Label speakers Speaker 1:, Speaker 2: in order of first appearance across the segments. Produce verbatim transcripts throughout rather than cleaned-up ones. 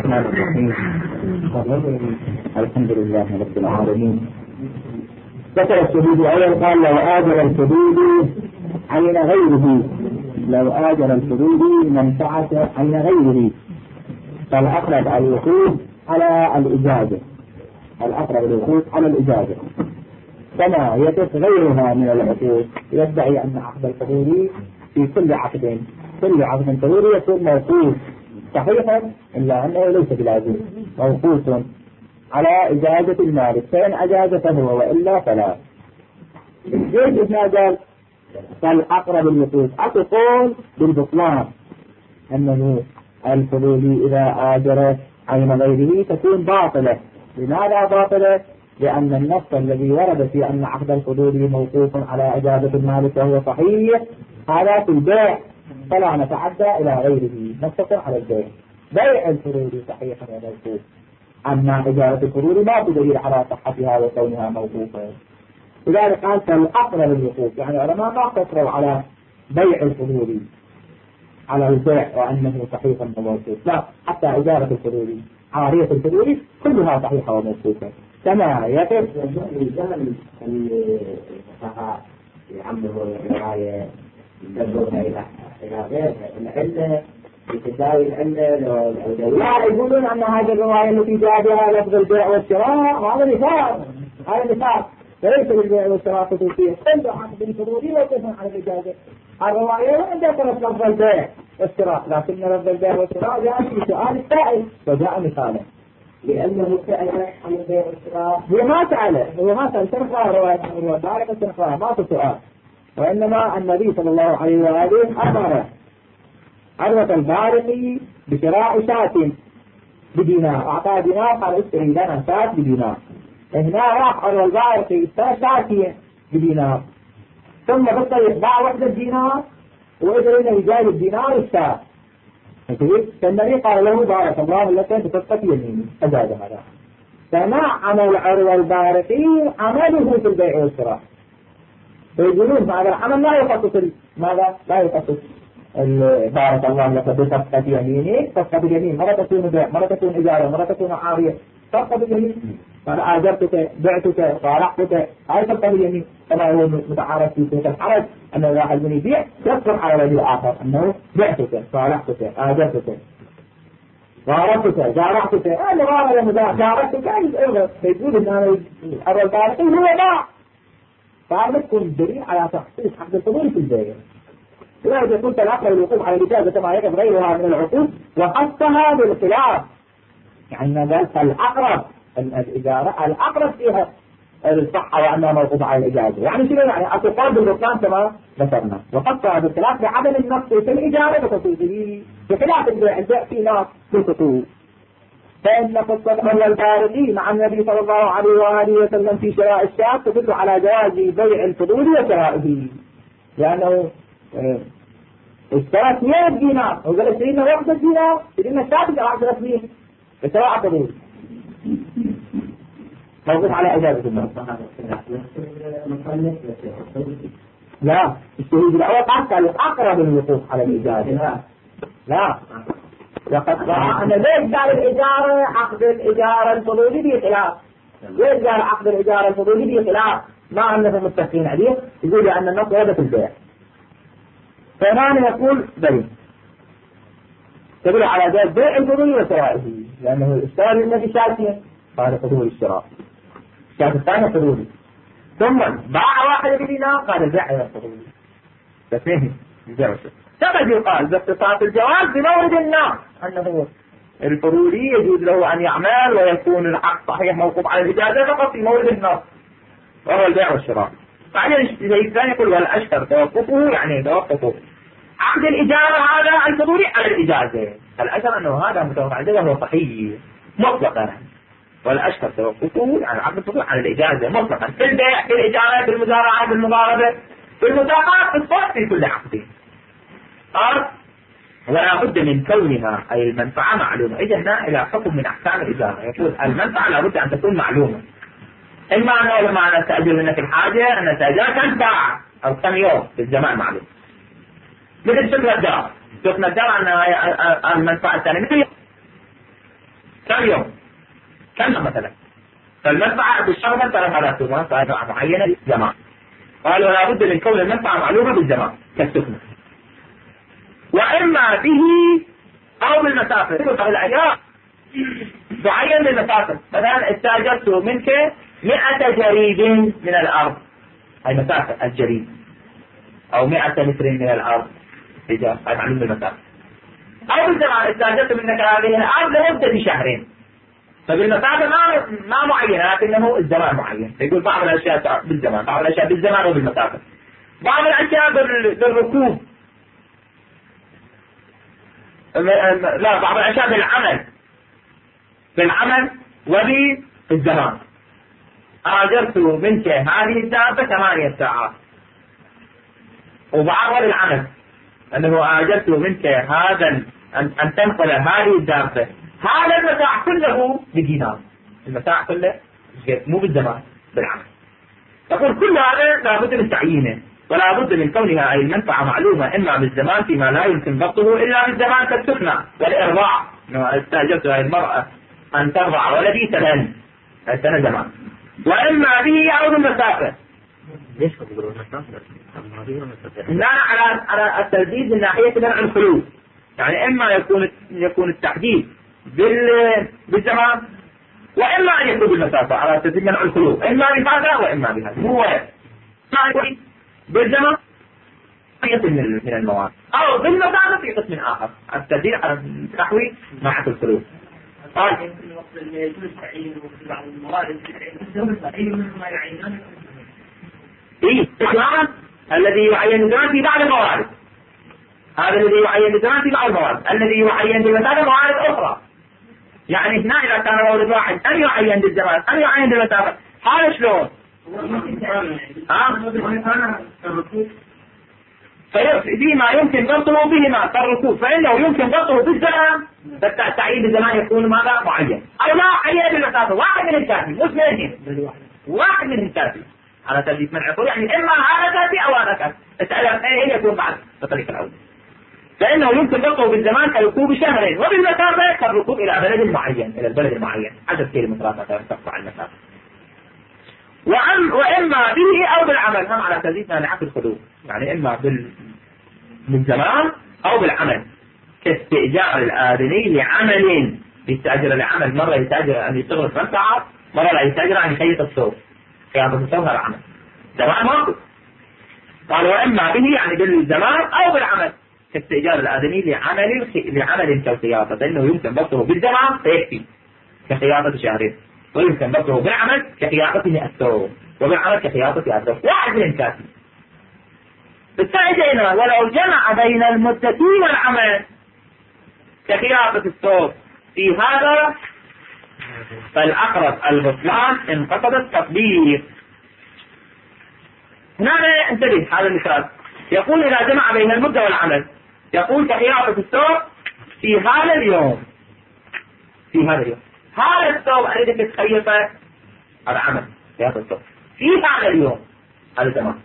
Speaker 1: الرحمن الرحيم. الحمد لله رب العالمين. ذكر السديدي أولا قال: لو آجل السديدي عين غيره، لو آجل السديدي منفعة عين غيره، فالأقرب الوقوف على الإجازة، الأقرب الوقوف على الإجازة، كما يقف غيرها من العقود يدعي أن عقد الحضوري في كل عقد كل عقد حضوري يكون موقوف صحيحا، إلا أنه ليس بلازم، موقوف على إجازة المالك، فإن أجاز فهو وإلا فلا. ليش إثناء قال فالأقرب الوقوف؟ أتقول بالبطلان أنه الحضوري إذا آجر عين غيره تكون باطلة. لماذا باطلة؟ لأن النص الذي ورد في أن عقد الحضوري موقوف على إجازة المالك وهو صحيح هذا في البيع، فلا نتعدى إلى غيره، نقتصر على البيع. بيع الحضوري صحيح وموقوف، أما إجازة الحضوري ما تدليل على صحتها وكونها موقوفة. لذلك قال فالأقرب الوقوف، يعني العلماء ما اقتصروا على بيع الحضوري على البيع وأنه صحيح وموقوف، لا، حتى إجازة الحضوري عارية الحضوري كلها صحيحة وموقوفة. كما يقف
Speaker 2: الزمن الفقهاء يعملوا الرواية يدبرها إلى إلى غير العلة بتساوي العلة،
Speaker 1: لا يقولون أن هذه الرواية التي جاء بها لفظ البيع والشراء هذا نفاق، هذا نفاق، ليس بالبيع والشراء خصوصية، كل عقد الحضوري موقوف على الإجازة. الرواية ما ذكرت لفظ البيع والشراء، لكن لفظ البيع والشراء جاء في سؤال السائل وجاء مثالا،
Speaker 2: لأنه سأل عن البيع والشراء.
Speaker 1: هو ما سأله، هو ما سأل تنقى رواية الرواية بارك تنقى ما في سؤال، وإنما النبي صلى الله عليه وآله أمر عروة البارقي بشراء شاة بدينار، أعطاه دينار قال اشتري لنا شاة بدينار. هنا راح عروة البارقي اشترى شاة بدينار، ثم بالطريق باع وحدة دينار وإذا إنه يجاي الدينار الشاة. فالنبي قال له بارك الله لك بصدقة يميني، أجاز هذا. فما عمل عروة البارقي عمله في البيع والشراء، فيقولون هذا العمل لا يخصص ماذا؟ لا يخصص بارك الله لك بصدقة يميني. صدقة اليمين مرة تكون بيع، مرة تكون إجارة، مرة تكون عارية. صدقة اليمين أنا آجرتك، بعتك، صالحتك، هاي صدقة اليمين. كما هو متعارف في سورة الحرج أن الواحد من يبيع يذكر على وجه آخر أنه بعتك، صالحتك، آجرتك، صالحتك، زارعتك، أنا غارة مدار زارعتك أيضا. فيقول إن أنا الأرى البارقي هو باع، فهذا تكون دليل على تخصيص حق الحضور في البيع. إذا قلت الأقرب الوقوف على الإجازة كما يقف غيرها من العقود وحثها بالخلاف، يعني ذلك الأقرب الإجارة الأقرب فيها الصحة وأنها موقوفة على الإجازة. يعني شنو يعني؟ أتقال بالبطلان كما ذكرنا، وحثها بالخلاف بعدم النقص في الإجارة بخصوصه بخلاف البيع. البيع فيه نقص في الخطوط، فإن قصة عروة البارقي مع النبي صلى الله عليه وآله وسلم في شراء الشاة تدل على جواز بيع الفضول وشرائه، لأنه اشترى مئة دينار وقال اشترينا واحدة دينار، اشترينا الشاة عشرة سنين بشراء فضول موقف على إجازة الناس. لا، الشهيد الأول قال الأقرب الوقوف على الإجازة. لا، لقد رأى أن ليش قال الإجارة عقد الإجارة الفضولي دي خلاف، ليش قال عقد الإجارة الفضولي دي خلاف ما أنهم متفقين عليه، يقول لأن النص هذا في البيع. فنان يقول بل تدل على ذلك بيع الفضولي وشرائه، لأنه اشترى للنبي شاتين قال فضولي الشراء، الشاة الثانية فضولي، ثم باع واحد بدينار قال البيع هي الفضولي. تفهم البيع والشراء. كما يقال باختصاص الجواز بمورد النار أنه الفضولي يجوز له أن يعمل ويكون العقد صحيح موقوف على الإجازة فقط في مورد النار وهو البيع والشراء. بعدين زي الثاني يقول والأشهر توقفه، يعني توقفه عقد الإجارة هذا الفضولي على الإجازة، الأشهر أنه هذا متوقف على الإجازة هو صحيح مطلقا، والأشهر توقفه يعني عقد الفضولي على الإجازة مطلقا في البيع، في الإجارة، في المزارعة، في المضاربة، في المساقات، في الصوت، في كل عقد. قال ولا بد من كونها أي المنفعة معلومة. إجنا إلى حكم من أحكام الإجارة يقول المنفعة لابد أن تكون معلومة، إما أنه لما أنا أستأجر منك الحاجة أنا أستأجر كم ساعة أو كم يوم في الزمان معلوم، مثل شكل الدار، شكل الدار أن المنفعة الثانية مثل كم يوم كم مثلا. فالمنفعة بالشرط ثلاث منفعة معينة للزمان. قالوا لابد من كون المنفعة معلومة بالزمان كالسكنة. وإما به أو بالمسافة. تقول الأشياء تعين بالمسافة. مثلا استأجرت منك مئة جريد من الأرض، هاي مسافة الجريد، أو مئة متر من الأرض، هاي معلوم بالمسافة. أو بالزمان استأجرت منك هذه الأرض لمدة شهرين، فبالمسافة ما ما معينة، لكنه الزمان معين. يقول بعض الأشياء بالزمان، بعض الأشياء بالزمان وبالمسافة، بعض الأشياء بالركوب، لا بعض الأشياء بالعمل بالعمل وبالزمان. أجرت منك هذه الدابة ثمانية ساعات، وبعضها بالعمل، أنه أجرت منك هذا أن, أن تنقل هذه الدابة، هذا المتاع كله بدينار، المتاع كله مو بالزمان بالعمل. تقول كل هذا لابد من تعيينه، ولا بد من كونها أي المنفعة معلومة إما بالزمان فيما لا يمكن ضبطه إلا بالزمان كالسكنى والإرضاع. استأجرت هذه المرأة أن ترضع ولدي سنة سنة زمان. وإما به أو بالمسافة.
Speaker 2: ليش تقولون المسافة؟
Speaker 1: لا على على الترديد من ناحية منع الخلو، يعني إما يكون يكون التحديد بال بالزمان، وإما أن يكون بالمسافة على ترديد منع الخلو، إما بهذا وإما بهذا. هو ما يكون بالزمان في قسم من المواد، أو بالمسافة في قسم آخر. الترديد على النحوي مع الخلو. قال
Speaker 3: في الوقت اللي يجوز تعيين وفي بعض الموارد يجوز تعيين ما يعينون.
Speaker 1: إيه الزمان الذي يعين الزمان في بعض الموارد، هذا الذي يعين الزمان في بعض الموارد، الذي يعين بالمسافة موارد أخرى. يعني هنا إذا كان مورد واحد أن يعين بالزمان أن يعين بالمسافة، هذا شلون؟ ها؟ فيما يمكن ضبطه بهما كالركوب، فإنه يمكن ضبطه بالزمان، فالتعيين بالزمان يكون ماذا؟ معين. أو لا عين بالمسافة، واحد من الكافي، مش من الاثنين، واحد من الكافي على تجديد منع الخلو. يعني إما هذا كافي أو هذا كافي، التعلم إيه يكون بعد بطريقة الأول. فإنه يمكن ضبطه بالزمان كالركوب شهرين، وبالمسافة كالركوب إلى بلد معين، إلى البلد المعين، عدد كيلومترات مثلا تقطع المسافة. وعم وإما به أو بالعمل، هم على تجديد منع الخلو، يعني إما بال بالزمان أو بالعمل، كاستئجار الآذني لعمل. يستأجر العمل، مرة يستأجر أن يشتغل خمس ساعات، مرة لا يستأجر أن يخيط الثوب، خياطة الثوب هذا عمل زمان موجود. قال وإما به يعني بالزمان أو بالعمل، كاستئجار الآذني لعمل لعمل كالخياطة، فإنه يمكن ضبطه بالزمان فيكفي كخياطة شهرين، ويمكن ضبطه بالعمل كخياطة الثوب، وبالعمل كخياطة الثوب، واحد من كافي. بالتالي ولو جمع بين المدة والعمل كخياطة الثوب في هذا فالأقرب البطلان إن فقد التطبيق. هنا انتبه هذا المثال، يقول إذا جمع بين المدة والعمل، يقول كخياطة الثوب في هذا اليوم، في هذا اليوم هذا الثوب أريدك تخيطه العمل خياطة الثوب في هذا اليوم، هذا تمام.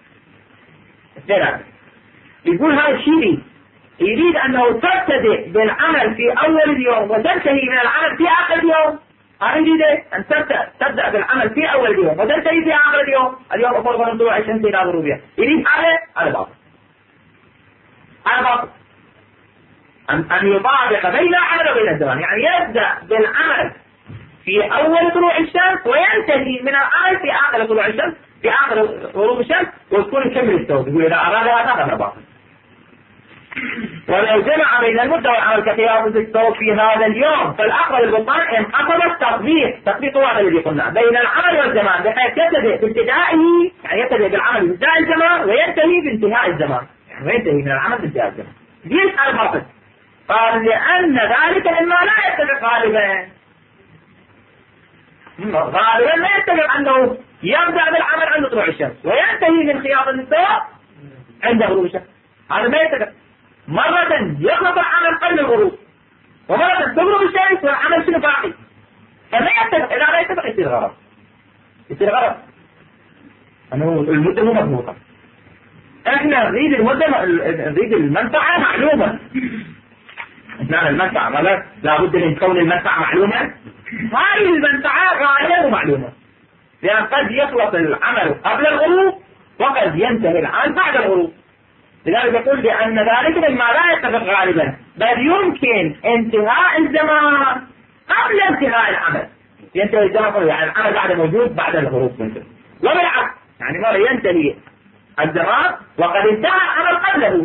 Speaker 1: يقول هذا الشيء يريد أنه تبتدئ بالعمل في أول اليوم وتنتهي من العمل في آخر اليوم. هذا يريد أن تبدأ تبدأ بالعمل في أول اليوم وتنتهي في آخر اليوم. اليوم أفضل من طلوع الشمس إلى غروبها. يريد هذا هذا باطل، هذا باطل. أن أن يطابق بين العمل وبين الزمان، يعني يبدأ بالعمل في أول طلوع الشمس وينتهي من العمل في آخر طلوع الشمس، في آخر غروب الشمس، ويكون يكمل الثوب. يقول إذا أراد هذا هذا باطل. ولو جمع بين المدة والعمل كخياطة الثوب في هذا اليوم فالأقرب البطلان إن أخذ التطبيق، تطبيق هذا الذي قلنا بين العمل والزمان، بحيث يبتدئ بابتدائه، يعني يبتدئ بالعمل بابتداء الزمان وينتهي بانتهاء الزمان، يعني وينتهي من العمل بانتهاء الزمان. ليش الباطل؟ قال لأن ذلك مما لا يتفق غالبا. غالبا لا يتفق أنه يبدأ بالعمل عند طلوع الشمس وينتهي من خياطة الثوب عند غروب الشمس، هذا ما يتفق. مرة يخلط العمل قبل الغروب، ومرة تغرب الشمس والعمل شنو باقي، فما يتفق. إذا لا يتفق يصير غلط، يصير غلط. أنه المدة مو مضبوطة. إحنا نريد المدة، نريد المنفعة معلومة. استثناء المنفعة، ماذا؟ لابد من كون المنفعة معلومة. هذه المنفعة غاية معلومة، لأن قد يخلص العمل قبل الغروب وقد ينتهي العمل بعد الغروب. لذلك يقول بأن ذلك مما لا يتفق غالبا، بل يمكن انتهاء الزمان قبل انتهاء العمل. ينتهي الزمان يعني العمل بعد موجود بعد الغروب منه، وبالعكس يعني مرة ينتهي الزمان وقد انتهى العمل قبله.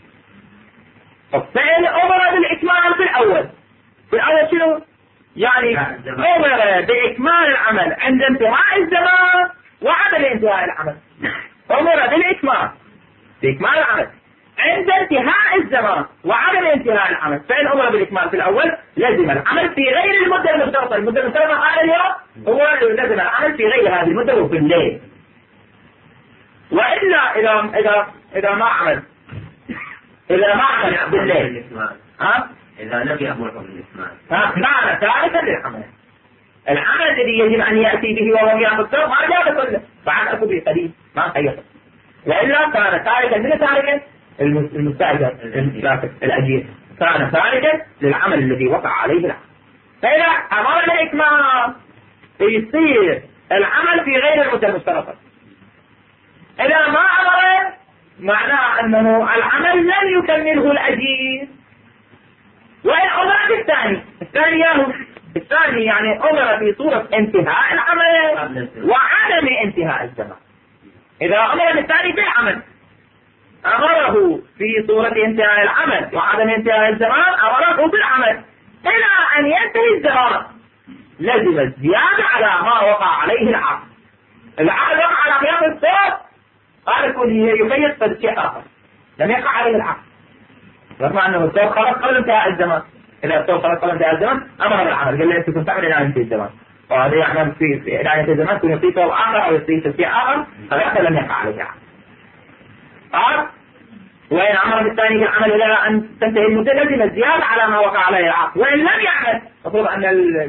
Speaker 1: فالفعل أمر بالإكمال في الأول. في الأول شنو؟ يعني أمر بإكمال العمل عند انتهاء الزمان وعدم انتهاء العمل. أمر بالإكمال بإكمال العمل عند انتهاء الزمان وعدم انتهاء العمل. فإن أمر بالإكمال في الأول لزم العمل في غير المدة المشترطة. المدة المشترطة هذا اليوم هو لزم العمل في غير هذه المدة وفي الليل. وإلا إذا إذا إذا ما عمل إذا ما عمل بالليل ها
Speaker 2: إذا لم يأمر بالإكمال
Speaker 1: ها كان تاركا للعمل. العمل الذي يجب أن يأتي به وهو يأخذ ما جاء كله فعمله به قليل ما خيره. وإلا كان تاركا من تاركا المستأجر الأجير كان تاركا للعمل الذي وقع عليه العمل. فإذا أمر بالإكمال يصير العمل في غير المدة المشترطة. إذا ما أمر معناه أنه العمل لم يكمله الأجير. وإن أمر بالثاني الثاني ياهو الثاني يعني أمر في صورة انتهاء العمل وعدم انتهاء الزمان. إذا أمر بالثاني بالعمل أمره في صورة انتهاء العمل وعدم انتهاء الزمان أمره بالعمل إلى أن ينتهي الزمان. لزم الزيادة على ما وقع عليه العقد. العقد وقع على قيام الصوت هذا يكون يقيد قد شيء آخر لم يقع عليه العقد، رغم أنه الصوت خلص قبل انتهاء الزمان. إذا الصوت خلص قبل انتهاء الزمان أمر بالعمل قال له أنت كنت تعمل إلى أن ينتهي الزمان، وهذا يعمل في إلى أن ينتهي الزمان يكون يصيب صوت آخر أو يصيب شيء آخر فهذا لم يقع عليه العقد. قال وإن أمر بالثاني بالعمل إلى أن تنتهي المدة لزم الزيادة على ما وقع عليه العقد. وإن لم يعمل المفروض أن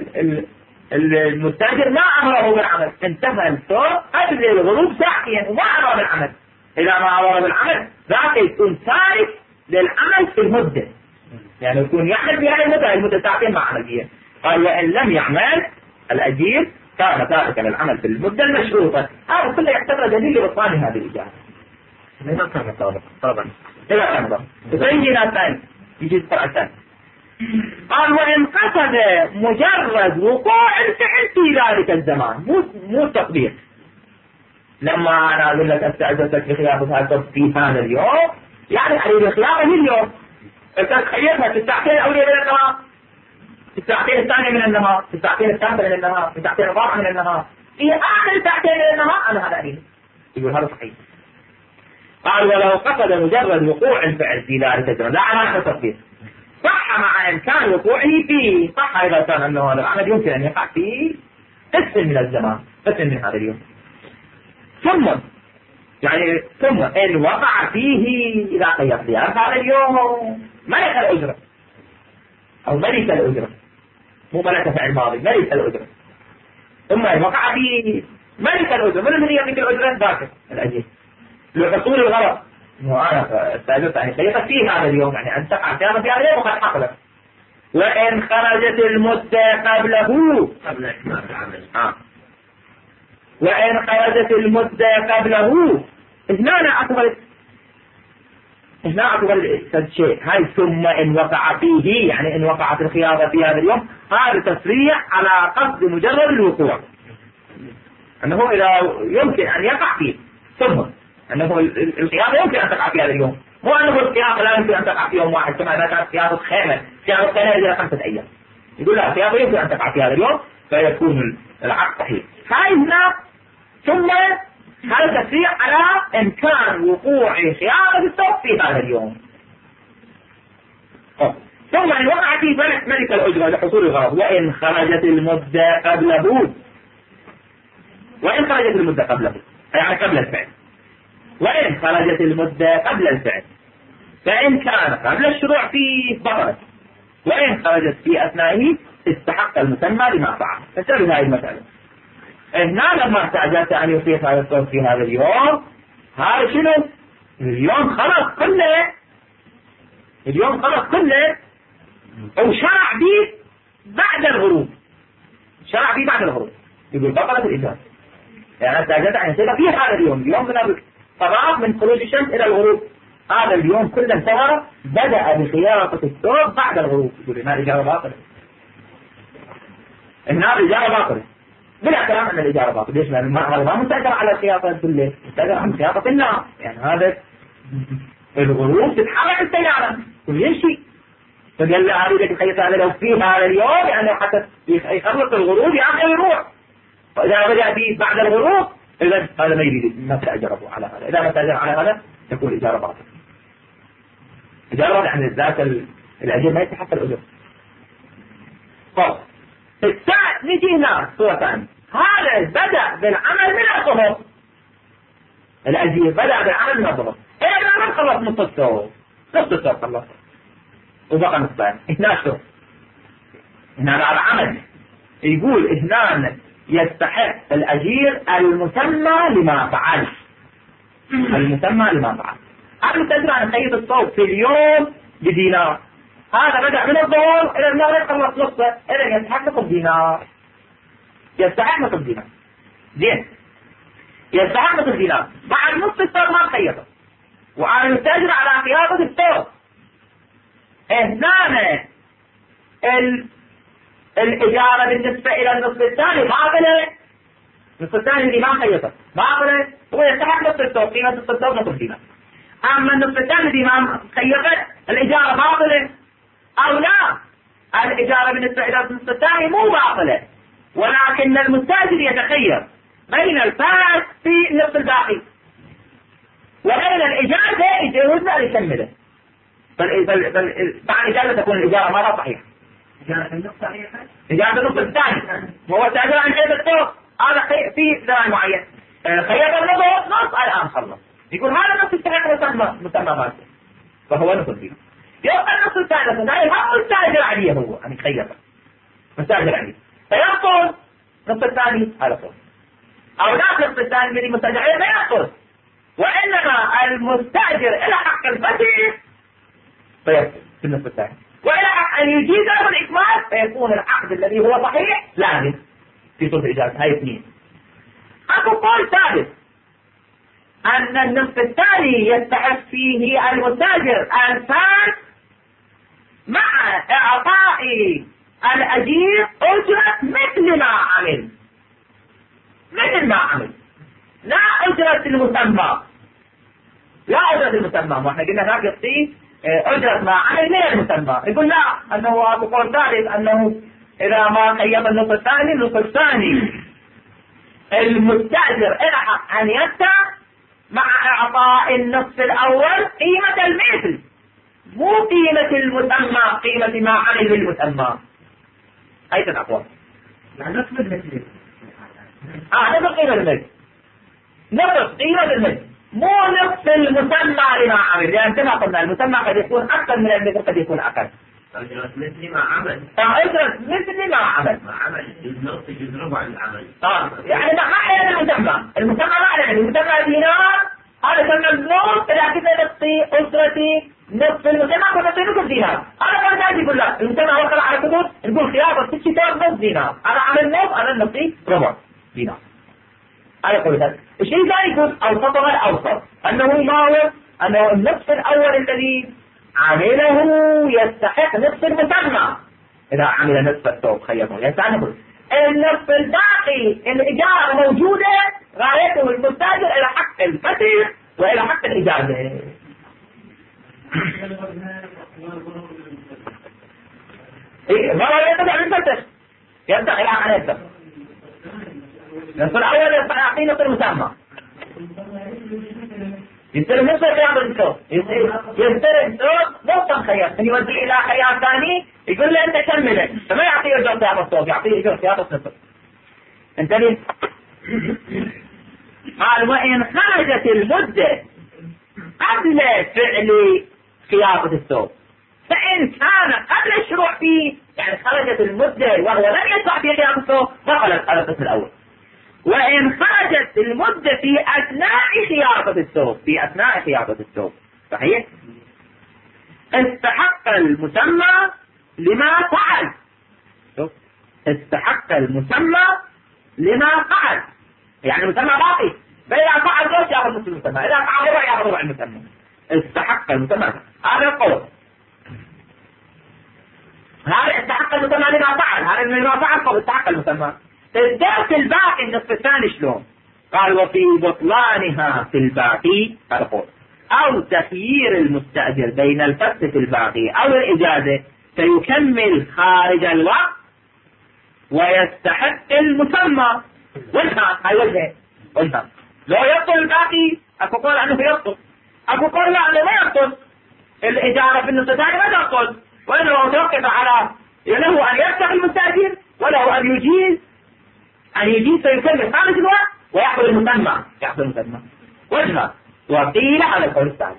Speaker 1: المستأجر ما أمره بالعمل انتهى الصوت قبل الغروب ساعتين وما أمر بالعمل. إذا ما أمر بالعمل ذاك يكون تارك للعمل في المدة، يعني يكون يعمل في هذه المدة المدة ساعتين ما عمل فيها. قال وإن لم يعمل الأجير كان تاركا للعمل في المدة المشروطة. هذا كله يعتبر دليل لبطلان هذه الإجابة.
Speaker 2: إذا كان طالب طبعا
Speaker 1: إذا كان طالب تسجل الثاني يجي الفرع الثاني. قال وإن قصد مجرد وقوع الفعل في ذلك الزمان مو مو التطبيق. لما أنا أقول لك استعجلتك بخيافتها في هذا اليوم يعني عليه بخيافة اليوم أنت تخيلها في الساعتين الأولى من النهار في الساعتين الثانية من النهار في الساعتين الثالثة من النهار في الساعتين الرابعة من النهار في آخر ساعتين من النهار أنا هذا عليه. يقول هذا صحيح. قال ولو قصد مجرد وقوع الفعل في ذلك الزمان لا على التطبيق صح مع إمكان وقوعه فيه. صح إذا كان أنه هذا العمل يمكن أن يقع فيه قسم من الزمان قسم من هذا اليوم. ثم يعني ثم إن وقع فيه إذا قيد فيها هذا اليوم ملك الأجرة أو ملك الأجرة مو ملك فعل ماضي ملك الأجرة. ثم إن وقع فيه ملك الأجرة من الذي يملك الأجرة ذاك الأجير لحصول الغرض. وأنا استأجرت يعني خيطة فيه هذا اليوم يعني أن تقع كامل في هذا اليوم وقد حصلت. وإن خرجت المدة قبله
Speaker 2: قبل إكمال العمل
Speaker 1: آه. وإن خرجت المدة قبله هنا أكبر هنا أكبر شيء هاي ثم إن وقع فيه يعني إن وقعت الخياطة في هذا اليوم هذا تسريع على قصد مجرد الوقوع أنه إذا يمكن أن يقع فيه ثم أنه الخياطة يمكن أن تقع في هذا اليوم مو أنه الخياطة لا يمكن أن تقع في يوم واحد كما إذا كانت خياطة خيمة خياطة خيمة إلى خمسة أيام يقول لا الخياطة يمكن أن تقع في هذا اليوم فيكون العقد صحيح. هاي هنا ثم هذا تسريع على إمكان وقوع خياطة الصوت في هذا اليوم. أوه. ثم إن وقع فيه ملك الأجرة لحصول الغرض. وإن خرجت المدة قبله وإن خرجت المدة قبله يعني قبل الفعل وإن خرجت المدة قبل الفعل فإن كان قبل الشروع فيه بطلت وإن خرجت في أثنائه استحق المسمى لما فعل. فسألوا هذه المسألة هنا لما استعجلت أن يصيح هذا الصوت في هذا اليوم هذا شنو اليوم خلص كله اليوم خلص كله وشرع به بعد الغروب، شرع به بعد الغروب، يقول بطلت الإجارة. يعني الزاجات عن يصير في هذا اليوم، اليوم من الصباح من خروج الشمس إلى الغروب، هذا اليوم كله انتهى، بدأ بخياطة الثوب بعد الغروب. يقول هنا الإجارة باطلة، هنا الإجارة باطلة بلا كلام أن الإجارة باطلة. ليش؟ لأن هذا ما مستأجر على الخياطة كله، مستأجر عن خياطة النار. يعني هذا الغروب تتحرك السيارة ويمشي، فقال له هذه لك الخياطة هذا لو في هذا اليوم يعني حتى يخلص الغروب يأخذ يروح، فإذا بدأ به بعد الغروب إذا هذا ما يريد، ما استأجره على هذا. إذا ما استأجر على هذا تكون الإجارة باطلة. إجارة يعني الذات الأجر ما يستحق الأجر. طب الساعة نجي هنا صورة ثانية، هذا بدأ بالعمل من الظهر، الأجير بدأ بالعمل من الظهر، إذا ما خلص نص الثوب، نص الثوب خلص وبقى نصفين، هنا شو؟ هنا على عمل. يقول هنا يستحق الأجير المسمى لما فعل، المسمى لما فعل. قبل تدري عن خيط الصوت في اليوم بدينار، هذا بدأ من الظهر إلى المغرب خلص نصه، إذا يستحق نصف دينار، يستحق نصف دينار. زين، يستحق نصف دينار. بعد نصف الثوب ما خيطه، وأنا مستأجر على خياطة الثوب. هنا ال... الإجارة بالنسبة إلى النصف الثاني باطلة، النصف الثاني اللي ما خيطه باطلة، هو يستحق نصف الثوب، قيمة نصف الثوب نصف دينار. أما النصف الثاني اللي ما خيطه الإجارة باطلة أو لا، الإجارة بالنسبة إلى النصف الثاني مو باطلة، ولكن المستأجر يتخير بين الفائت في النصف الباقي وبين الإجازة يجوز له يكمله. بعد إجازة تكون الإجارة مرة صحيحة.
Speaker 3: إجازة النصف صحيحة؟
Speaker 1: إجازة النصف الثاني وهو تأجر عن خيط الثوب، هذا في زمان معين خيط النصف نص الآن خلص، يقول هذا نصف يستحق مسمى مسمى مالته، فهو نصف دينار. يبقى النصف الثالث هذا ما مستأجر عليه، هو يعني خيطه مستأجر عليه، فيبطل نصف الثاني هذا صوت، أو لا نصف الثاني الذي مستأجر عليه ما يبطل، وإنما المستأجر إلى حق الفتح فيبطل في النصف الثاني، وإلى حق أن يجيز له الإكمال فيكون العقد الذي هو صحيح لازم في صلح الإجازة. هاي اثنين. أكو قول ثالث أن النصف الثاني يستحق فيه المستأجر الفات مع إعطاء الأجير أجرة مثل ما عمل، مثل ما عمل، لا أجرة المسمى، لا أجرة المسمى. وإحنا قلنا هناك يقضي أجرة ما عمل من المسمى. يقول لا، أنه أبو قول ثالث أنه إذا ما قيم النصف الثاني النصف الثاني المستأجر إلى حق أن يدفع مع إعطاء النصف الأول قيمة المثل، مو قيمة المسمى، قيمة ما عمل بالمسمى. أي تنقوى
Speaker 3: يعني نصف المثل،
Speaker 1: آه نصف قيمة المثل، نصف قيمة المثل، مو نصف المسمى لما عمل، لأن كما قلنا المسمى قد يكون أكثر من المثل، قد يكون أقل.
Speaker 2: أجرة مثل ما عمل،
Speaker 1: أجرة مثل ما عمل،
Speaker 2: ما عمل النص يجوز ربع العمل.
Speaker 1: آه يعني ما أعلن المسمى، المسمى ما أعلن، المسمى دينار، هذا سمى النص، لكن نصفي أسرتي نصف المسمى فنصفي نصف دينار. هذا ما نادي يقول لا، المسمى وصل على كتب نقول خياطة ست شتات نصف دينار، أنا عمل نصف، أنا نصفي ربع دينار. هذا يقول هذا. الشيء الثاني يقول أوسطها الأوسط، أنه ما هو أنه النصف الأول الذي عمله يستحق نصف المسمى، إذا عمل نصف الثوب خيطه يستحق النصف الباقي الإجارة موجودة، غايته المستأجر إلى حق الفتح وإلى حق الإجازة. إيه ما هو يتبع من فتح يبدأ إلى عن الفتح. النصف الأول يستحق نصف المسمى، يستلم نصف خياط الثوب، يستلم ثوب نصف خياط، يوديه إلى خياط ثاني يقول له أنت كمله، فما يعطيه إجرة خياط الثوب، يعطيه إجرة خياط النصف. انتبه. قال وإن خرجت المدة قبل فعل خياطة الثوب، فإن كان قبل الشروع فيه، يعني خرجت المدة وهو لم يدفع في خياطة الثوب فقال على القسم الأول. وإن خرجت المدة في أثناء خياطة الثوب، في أثناء خياطة الثوب صحيح، استحق المسمى لما فعل. استحق المسمى لما فعل، يعني المسمى باقي، فإذا فعل زوج يأخذ نصف المسمى، إذا فعل ربع يأخذ ربع المسمى. استحق المسمى، هذا القول. هذا استحق المسمى لما فعل، هذا لما فعل قول استحق المسمى. الدرس الباقي النصف الثاني شلون؟ قال وفي بطلانها في الباقي القول أو تخيير المستأجر بين الفسخ في الباقي أو الإجازة فيكمل خارج الوقت ويستحق المسمى. وجهان، هاي وجهين وجهان. لو يبطل الباقي أكو قول أنه يبطل، أكو قول لا أنه ما يبطل. الإجارة في النصف الثاني ما تبطل، وإنه توقف على له أن يفتح المستأجر وله أن يجيز أن يجيز فيكمل خارج الوقت ويأخذ المسمى، يأخذ المسمى. وجهان. وقيل على القول الثالث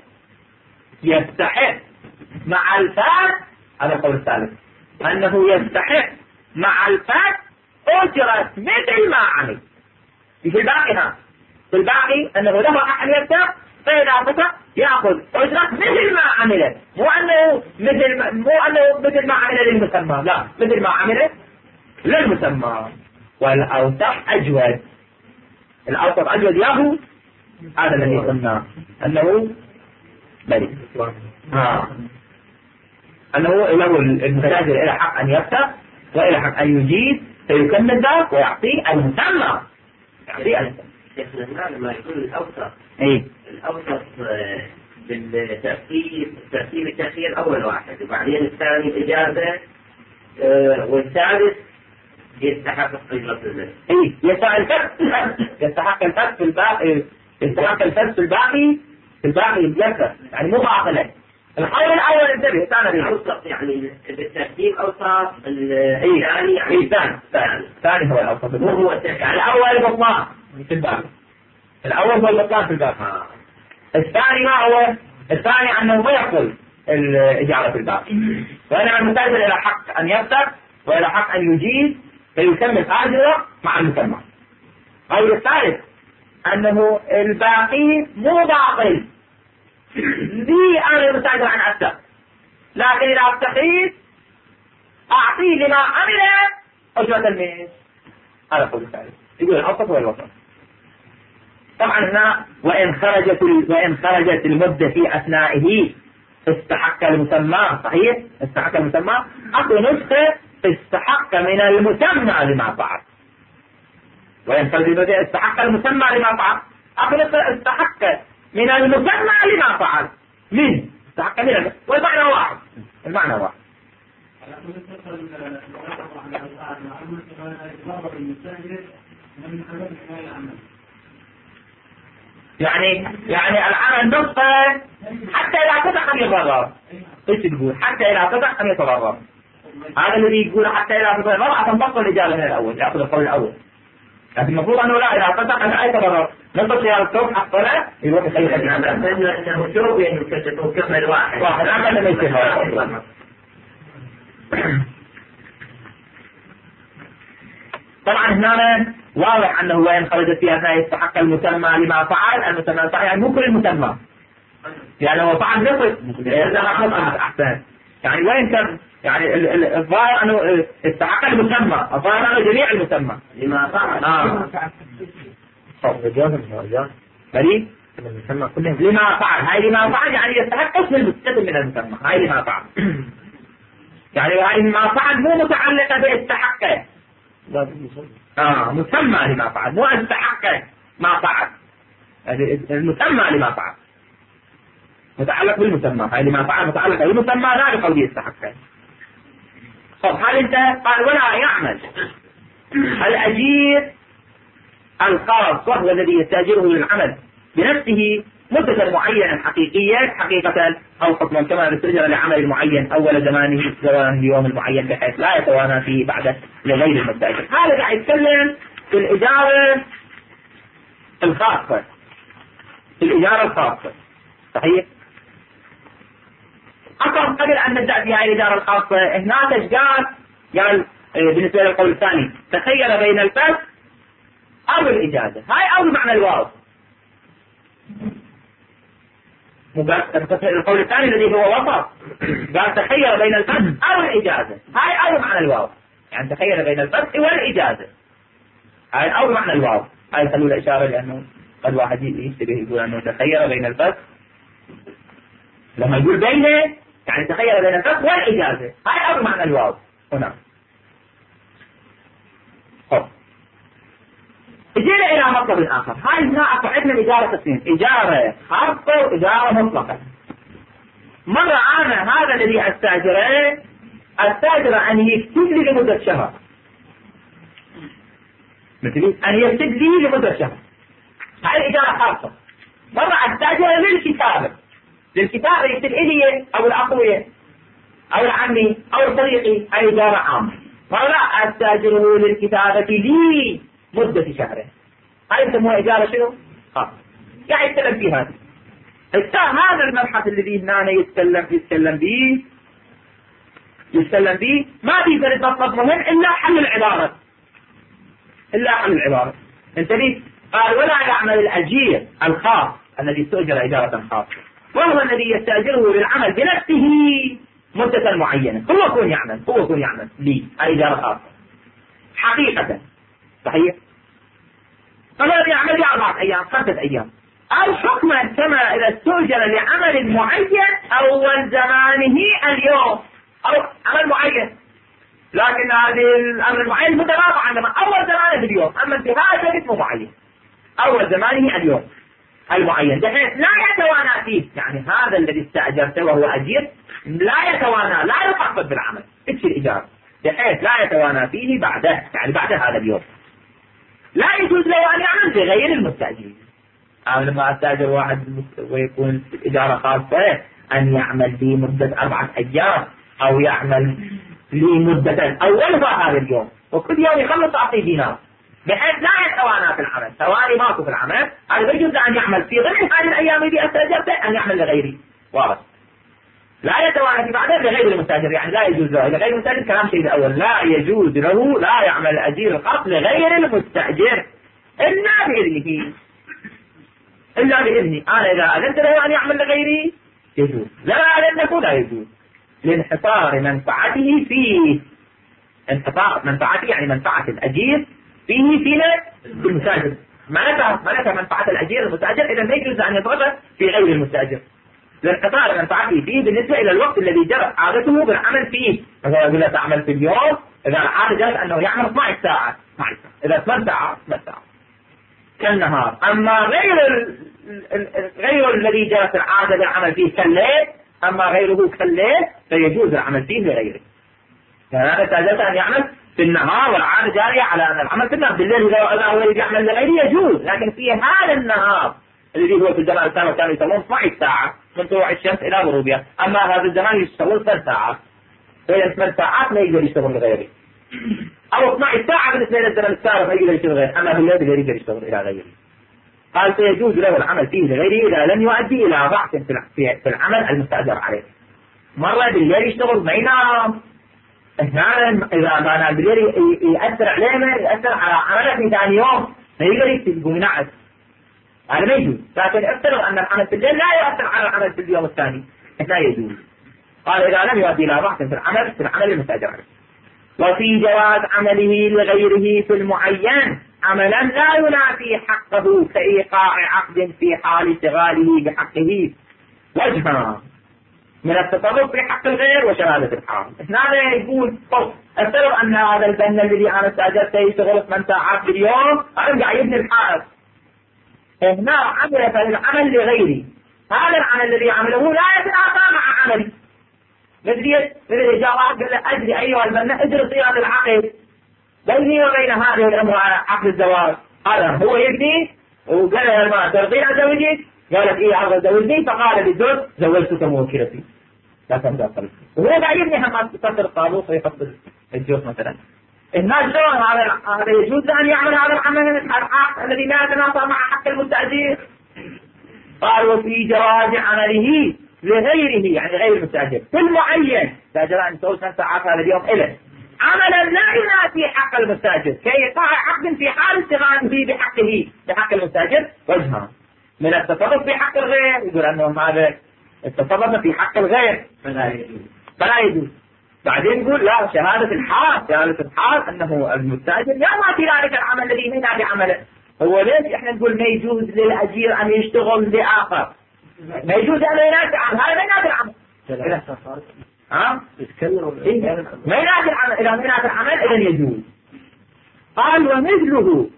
Speaker 1: يستحق مع الفات، على القول الثالث أنه يستحق مع الفات أجرة مثل ما عمل. في الباقي ها في الباقي أنه له حق أن يفتح، فإذا فتح يأخذ أجرة مثل ما عمله، مو أنه مثل ما مو أنه مثل ما عمله للمسمى، لا، مثل ما عمله للمسمى. والأوسط أجود، الأوسط أجود ياهو، هذا الذي قلنا أنه بريء، آه. أنه له المستأجر إلى حق أن يفتح وإلى حق أن يجيز فيكمل ذلك ويعطيه المسمى، يعطيه المسمى.
Speaker 2: شيخنا لما يكون الأوسط
Speaker 1: إيه؟
Speaker 2: الأوسط بالترتيب ترتيب التأخير أول واحد، وبعدين الثاني الإجازة، والثالث يستحق أجرة الرزق.
Speaker 1: إيه؟ يستحق الفرق، يستحق الفرق في الباقي، يستحق الفرق في الباقي، في الباقي يتجسد، يعني مو باطلة. الحول الأول انتبه ثاني
Speaker 2: الأوسط يعني بالترتيب أوسط،
Speaker 1: الثاني يعني ثاني ثاني هو الأوسط،
Speaker 2: مو هو الثاني.
Speaker 1: يعني الأول بطلان في الباقي، الأول هو البطلان في الباقي. الثاني ما هو؟ الثاني أنه ما يقبل الإجارة في الباقي، وأنا المستأجر إلى حق أن يفتح وإلى حق أن يجيز فيكمل آجره مع المسمى. غير الثالث أنه الباقي مو باطل، لي أنا المستأجر عن أفتح، لكن إذا افتحيت أعطيه لما عمل أجرة الميز. هذا قول الثالث، يقول الأوسط والوسط. طبعا هنا وإن خرجت وإن خرجت المدة في أثنائه استحق المسمى، صحيح؟ استحق المسمى. أكو نسخة استحق من المسمى لما فعل، وإن خرجت المدة استحق المسمى لما فعل. أكو نسخة استحق من المسمى لما فعل، من استحق من، والمعنى واحد، المعنى واحد. يعني يعني العمل نصفه حتى إذا فتح أن يتضرر. ايش تقول؟ حتى إذا فتح أن يتضرر. هذا الذي يقول حتى إذا فتح يتضرر عشان تبطل الإجابة من الأول، يأخذ القول الأول. لكن المفروض أنه لا، إذا فتح أن يتضرر نصف سيارة الثوب حصله يروح يخلي الإجابة.
Speaker 2: لأنه ثوب يعني كمل واحد.
Speaker 1: واحد عمل لما يصير. طبعا هنا واضح أنه وين خرجت في أثناء يستحق المسمى لما فعل، المسمى صحيح يعني مو كل المسمى، يعني هو فعل نصف أحسن، يعني وين كان يعني الظاهر أنه استحق المسمى، الظاهر أنه جميع المسمى
Speaker 2: لما فعل.
Speaker 1: آه. بريء
Speaker 2: المسمى كله
Speaker 1: لما فعل، هاي لما فعل يعني يستحق اسم المستثنى من المسمى، هاي لما فعل. يعني هاي لما فعل مو متعلقة باستحقه، آه مسمى لما فعل، مو استحق ما فعل، المسمى لما فعل متعلق بالمسمى، هاي لما فعل متعلق بالمسمى لا بقوله استحق. طب هل انت قال ولا يعمل الأجير الخاص وهو الذي يستأجره للعمل بنفسه مدة معينة حقيقية حقيقة أو حكما كما يستأجر لعمل معين أول زمانه زمان اليوم المعين بحيث لا يتوانى فيه بعد لغير المستأجر. هذا قاعد يتكلم في الإجارة الخاصة، في الإجارة الخاصة، صحيح؟ أكثر قبل أن نبدأ في هذه الإجارة الخاصة هناك إشكال قال بالنسبة للقول الثاني تخيل بين الفسخ أو الإجازة، هاي أول معنى الواو.
Speaker 2: القول الثاني الذي هو وسط قال تخير بين الفتح أو الإجازة، هاي أو معنى الواو، يعني تخير بين الفتح والإجازة، هاي أو معنى الواو. هاي خلوا الإشارة لأنه قد واحد يشتبه يقول أنه تخير بين الفتح، لما يقول بينه يعني تخير بين الفتح والإجازة، هاي أو معنى الواو هنا. طب اجينا الى مطلب اخر، هاي هنا اكو عندنا اجارة اثنين، اجارة خاصة واجارة مطلقة. مرة انا هذا الذي استاجره استاجره ان يكتب لي لمدة شهر، مثل ان يكتب لي لمدة شهر، هاي اجارة خاصة. مرة استاجره للكتابة، للكتابة يكتب لي او الاخوية او العمي او صديقي، هاي اجارة عامة. مرة استاجره للكتابة لي مدة شهرين، هاي يسموها إجارة شنو؟ خاصة. يعني يتكلم فيها هذا المبحث الذي هنا يتكلم يتكلم به يتكلم به ما في فرد مطلب مهم إلا حل العبارة، إلا حل العبارة. انتبه، قال ولا يعمل الأجير الخاص الذي استأجر إجارة خاصة، وهو الذي يستأجره للعمل بنفسه مدة معينة، هو يكون يعمل هو يكون يعمل لي إجارة خاصة حقيقة. صحيح؟ فلا يعمل لي أربعة أيام خمسة أيام، أو حكما كما إذا استؤجر لعمل معين أول زمانه اليوم، أو عمل معين، لكن هذه الأمر المعين متناقض عندما أول زمانه اليوم، أما انتهاء اسمه معين، أول زمانه اليوم المعين، بحيث لا يتوانى فيه، يعني هذا الذي استأجرته وهو أجير لا يتوانى لا يقصد بالعمل إيش الإجارة، بحيث لا يتوانى فيه بعده، يعني بعد هذا اليوم لا يجوز له أن يعمل بغير المستأجرين. أو لما أستأجر واحد ويكون إجارة خاصة أن يعمل لي مدة أربعة أيام، أو يعمل لي مدة أولها هذا اليوم، وكل يوم يخلص أعطيه دينار، بحيث لا يتوانى في العمل، ثواني ماكو في العمل، هذا يجوز أن يعمل في ضمن هذه الأيام التي أستأجرته أن يعمل لغيري، واضح؟ لا يتوانى في بعده لغير المستأجر، يعني لا يجوز له لغير المستأجر. كلام شيء الأول، لا يجوز له لا يعمل الأجير الخاص لغير المستأجر إلا بإذنه، إلا بإذنه. أنا إذا أذنت له أن يعمل لغيري يجوز، لا أذنته لا يجوز، لانحصار منفعته فيه، انحصار منفعته يعني منفعة الأجير فيه فينا المستأجر، معناتها معناتها منفعة الأجير المستأجر إذا ما يجوز أن يترك في غير المستأجر، لانقطاع منفعته فيه بالنسبة إلى الوقت الذي جرت عادته بالعمل فيه. مثلا يقول لك تعمل في اليوم، إذا العادة جرت أنه يعمل اثنتي ساعة، إذا ثمان ساعات ثمان ساعات كالنهار. أما غير ال... غير الذي جرت العادة بالعمل فيه كالليل، أما غيره كالليل فيجوز العمل فيه لغيره. يعني هذا استأجرت أن يعمل في النهار والعادة جارية على أن العمل في النهار، بالليل إذا هو يعمل لغيره يجوز، لكن في هذا النهار الذي هو في الزمان الثاني كانوا يسمون اثنتي ساعة من طلوع الشمس إلى غروبها، أما هذا الزمان يشتغل ثمان ساعات، فإذا ثمان ساعات ما يقدر يشتغل لغيره، أو اثنتي ساعة بالنسبة إلى الزمن السابق ما يقدر يشتغل غيره، أما في الليل يقدر يشتغل إلى غيره. قال فيجوز له العمل فيه لغيره إذا لم يؤدي إلى ضعف في العمل المستأجر عليه. مرة بالليل يشتغل ما ينام، أحيانا إذا كان بالليل يأثر عليه يأثر على عمله في ثاني يوم ما يقدر يقوم ينعس، هذا ما يجوز. لكن افترض أن العمل في الليل لا يؤثر على العمل في اليوم الثاني، لا يجوز. قال إذا لم يؤدي إلى ضعف في العمل في العمل المستأجر عليه. وفي جواز عمله لغيره في المعين عملا لا ينافي حقه كإيقاع عقد في حال اشتغاله بحقه وجها من التصرف في حق الغير وشهادة الحرام. هنا يقول طب افترض أن هذا البنا الذي أنا استأجرته يشتغل ثمان ساعات في اليوم، أرجع يبني الحائط، هنا عمل فالعمل لغيري، هذا العمل الذي عمله لا يتنافى مع عملي. مثل مثل جاء واحد قال له أجري أيها البنا اجري صيغة العقد بيني وبين هذه الامرأة عقد الزواج، هذا هو يبني وقال له المرأة ترضين أزوجك؟ قالت إيه أرضى زوجني، فقال للزوج زوجتك موكلتي لا تنسى الطريق، وهو قاعد يبني هم يكسر الطابوق ويحط الجوز مثلا. الناس شلون هذا هذا يجوز أن يعمل هذا العمل الحق الذي لا يتنافى مع حق المستأجر؟ قال وفي جواز عمله لغيره يعني غير المستأجر في المعين، استأجر أن تقول ثمان ساعات هذا اليوم إله عملا لا ينافي حق المستأجر كإيقاع عقد في حال اشتغاله بحقه بحق المستأجر وجهه. من التصرف في حق الغير، يقول أنه هذا التصرف في حق الغير
Speaker 3: فلا يجوز
Speaker 2: فلا يجوز. بعدين يقول لا، شهادة الحال شهادة الحال أنه المستأجر يرضى في ذلك العمل الذي من هذا عمله. هو ليش إحنا نقول ما يجوز للأجير أن يشتغل لآخر؟ ما يجوز أن ينافع عن هذا ما ينافع العمل. ها؟ إيه؟ ما ينافع العمل، إذا ما ينافع العمل إذا يجوز. قال ومثله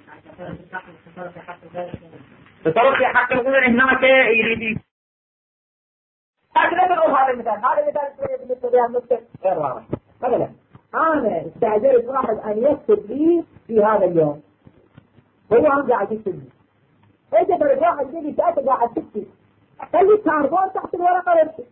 Speaker 2: تصرف في حق الغير هناك يريد. لكن لا نقول هذا المثال، هذا المثال بالنسبة لها المثل غير واضح. مثلا أنا استأجرت واحد أن يكتب لي في هذا اليوم، هو هم قاعد يكتب لي، إجا برد واحد يجي يتأكد قاعد تكتب، خلي كاربون تحت الورقة وتكتب.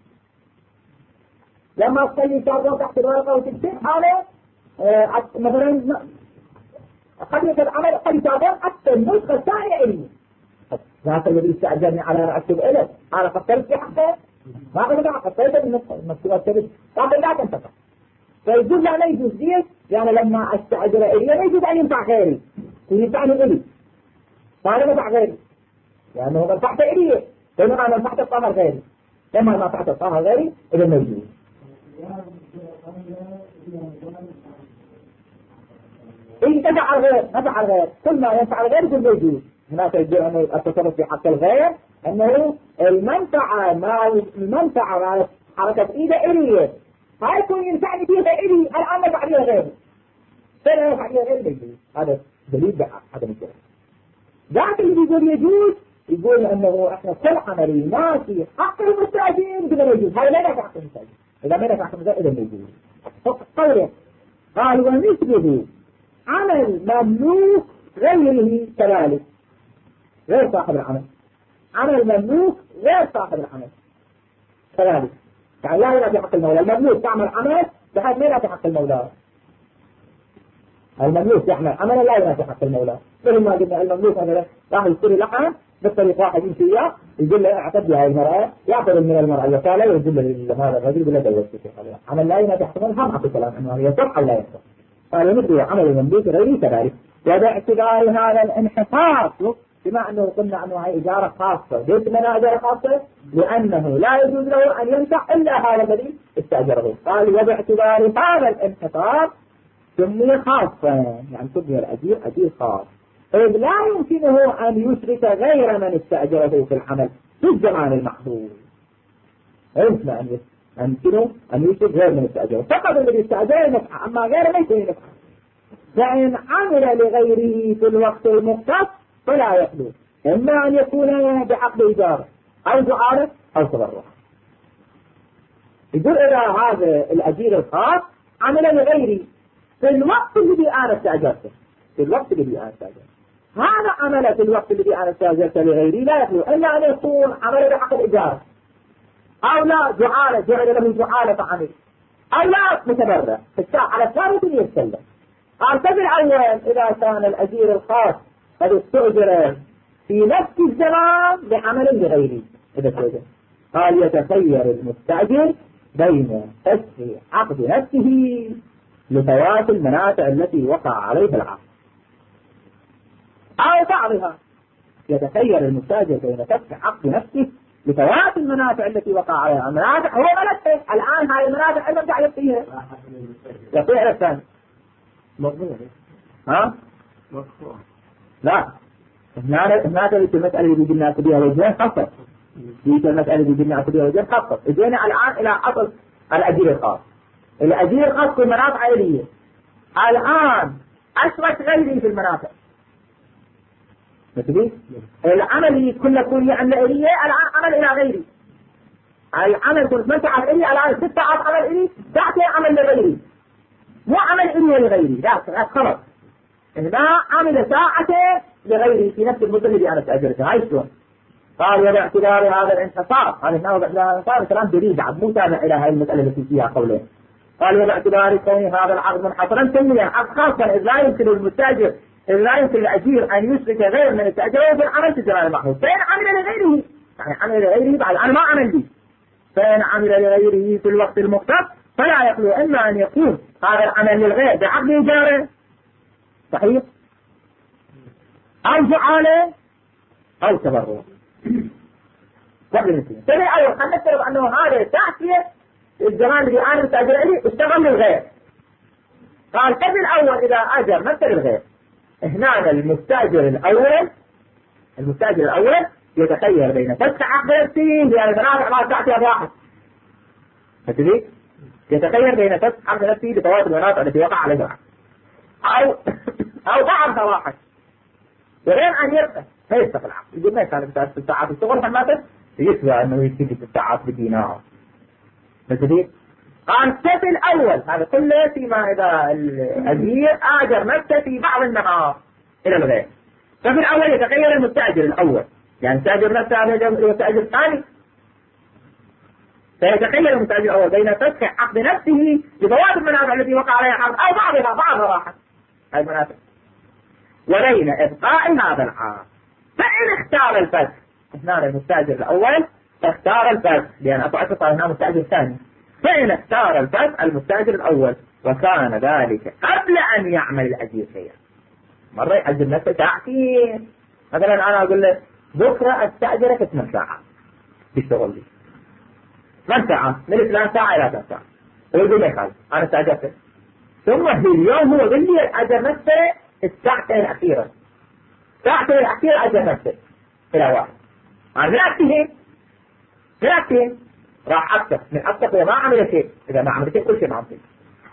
Speaker 2: لما تخلي كاربون تحت الورقة وتكتب أنا آه مثلا قد يكتب عمل قد كاربون حتى النسخة الثانية إلي، ذاك الذي استأجرني على أن أكتب إليه أنا فكرت في حقه ما أقول لك حطيته بالنسخة المكتوبات كذا، لكن لا تنتفع. فيقول لا لا يجوز لي، يعني لما أستأجر إلي لا يجوز أن ينفع غيري، ينفعني إلي، فأنا نفع غيري، لأنه يعني منفعته إلي، بينما أنا منفعته الطاهر غيري، لما منفعته الطاهر غيري إذا ما يجوز. إيه نفع الغير نفع الغير كل ما ينفع الغير يقول ما يجوز. هناك يقول أن التصرف في حق الغير أنه المنفعة مع المنفعة مع حركة إيده إليه، هايكون ينفعني فيها إلي الآن نفع لي غيري، فلا ينفع لي غيري بيجوز. هذا دليل بعدم الجواز. ذاك اللي يقول يجوز يقول أنه إحنا كل عملي ما في حق المستأجر كذا ما يجوز، هذا لا ينفع حق المستأجر، إذا ما ينفع حق المستأجر إذا ما يجوز. قوله قال ومثله عمل مملوك غيره كذلك، غير صاحب العمل، عمل مملوك غير صاحب العمل كذلك، يعني لا ينافي حق المولى. المملوك تعمل عمل بحيث لا ينافي حق المولى، المملوك يعمل عمل لا ينافي حق المولى. مثل ما قلنا المملوك مثلا راح يشتري لحم بالطريق واحد يمشي اياه يقول له اعتد لها المرأة، ياخذ من المرأة الوكالة ويقول له هذا الرجل يقول له دوزتك عليها، عمل لا ينافي حق المولى. هم اعطوا كلام انه يصح او لا يصح. قال مثل عمل المملوك غيره كذلك، وباعتبار هذا الانحصار بما أنه قلنا أنه هي إجارة خاصة. ليش منها إجارة خاصة؟ لأنه لا يجوز له أن ينفع إلا هذا الذي استأجره. قال وباعتبار هذا الانحصار سمي خاصا، يعني سمي الأجير أجير خاص، إذ لا يمكنه أن يشرك غير من استأجره في العمل في الزمان المحدود. يمكن أن يمكنه أن يشرك غير من استأجره، فقط الذي استأجره نفع، أما غيره ما يكون نفع. فإن عمل لغيره في الوقت المختص فلا يخلو، إما أن يكون بعقد إجارة أو جعالة أو تبرع. يقول إذا هذا الأجير الخاص عمل لغيري في الوقت الذي أنا استأجرته، في الوقت الذي أنا استأجرته، هذا عمل في الوقت الذي أنا استأجرته لغيري لا يخلو إلا أن يكون عمل بعقد إجارة أو لا جعالة، جعل له جعالة فعمل، أو لا متبرع في الساعة على الثالث يتسلم. قال في الأول إذا كان الأجير الخاص قد استأجر في نفس الزمان بعمل لغيره إذا استأجر، قال يتخير المستأجر بين فسخ عقد نفسه لفوات المنافع التي وقع عليه العقد أو بعضها. يتخير المستأجر بين فسخ عقد نفسه لفوات المنافع التي وقع عليها. المنافع هو ملكه الآن، هاي المنافع اللي قاعد يعطيها يطيع الثاني مضمون. ها مفهوم. لا هنا هناك المسألة اللي بيجي الناس بها وجهين خاصة، ديك المسألة اللي بيجي الناس بها وجهين خاصة. اجينا الآن إلى أصل الأجير الخاص. الأجير الخاص في المنافع إليه، الآن أشرك غيري في المنافع مثلي العمل كله كل يعمل إليه، الآن عمل إلى غيري، العمل كنت منفعة إليه الآن ست ساعات عمل إليه، ساعتين عمل لغيري، مو عمل إليه لغيري، لا خلاص هنا عمل ساعتين لغيره في نفس المدة اللي أنا استأجرتها. هاي شلون؟ قال وباعتبار هذا الانحصار، قال هنا وباعتبار الانحصار كلام دليل بعد مو تابع إلى هاي المسألة التي فيها قولين. قال وباعتبار كون هذا العقد منحصرا سمي عقد خاصا، إذ لا يمكن المستأجر إذ لا يمكن الأجير أن يشرك غير من استأجره في العمل في الزمان المحدود. فإن عمل لغيره، يعني عمل لغيره بعد أنا ما عمل لي، فإن عمل لغيره في الوقت المختص فلا يخلو إما أن يكون هذا العمل للغير بعقد إجارة صحيح أو جعالة أو تبرع.
Speaker 1: قبل المسلمين. سنة أول خلينا نفترض أنه هذا التعفية الزمان اللي أنا مستأجر عليه اشتغل للغير. قال قبل الأول إذا أجر نفسه للغير، هنا المستأجر الأول المستأجر الأول يتخير بين فسخ عقد نفسه لأن تنازع ما تعطي واحد. فتدري؟ يتخير بين فسخ عقد نفسه لفوات المناطق التي وقع عليها أو أو بعض واحد وغير أن يبقى ما يستقل العقد. يقول ما يسأل ست ساعات الشغل حماته يسوى أنه يكتب ست ساعات بدينار. فتدري؟ قال الشيء الأول هذا كله فيما إذا الأجير آجر نفسه في بعض النهار إلى الغير. ففي الأول يتغير المستأجر الأول، يعني المستأجر نفسه هذا المستأجر الثاني، فيتخيل المستأجر الأول بين فسخ عقد نفسه لفوات المنافع التي وقع عليها العقد أو بعضها بعضها راحت هذه المنافع، وبين إبقاء هذا العقد. فإن اختار الفسخ هنا المستأجر الأول اختار الفسخ، لأن أطلق هنا مستأجر ثاني. فإن اختار الفسخ المستأجر الأول وكان ذلك قبل أن يعمل الأجير شيئا. مرة يأجر نفسه ساعتين، مثلا أنا أقول له بكرة أستأجرك ثمان ساعات بالشغل لي، ثمان ساعات من فلان ساعة إلى ثلاث ساعات، ويقول لي خالد أنا استأجرته، ثم في اليوم هو يقول لي أجر نفسه الساعتين الأخيرة، ساعتين الأخيرة أجر نفسه إلى واحد. أنا ثلاثتين ثلاثتين راح أكتب من أكتب وما عمل شيء، إذا ما عمل شيء كل شيء ما عمل.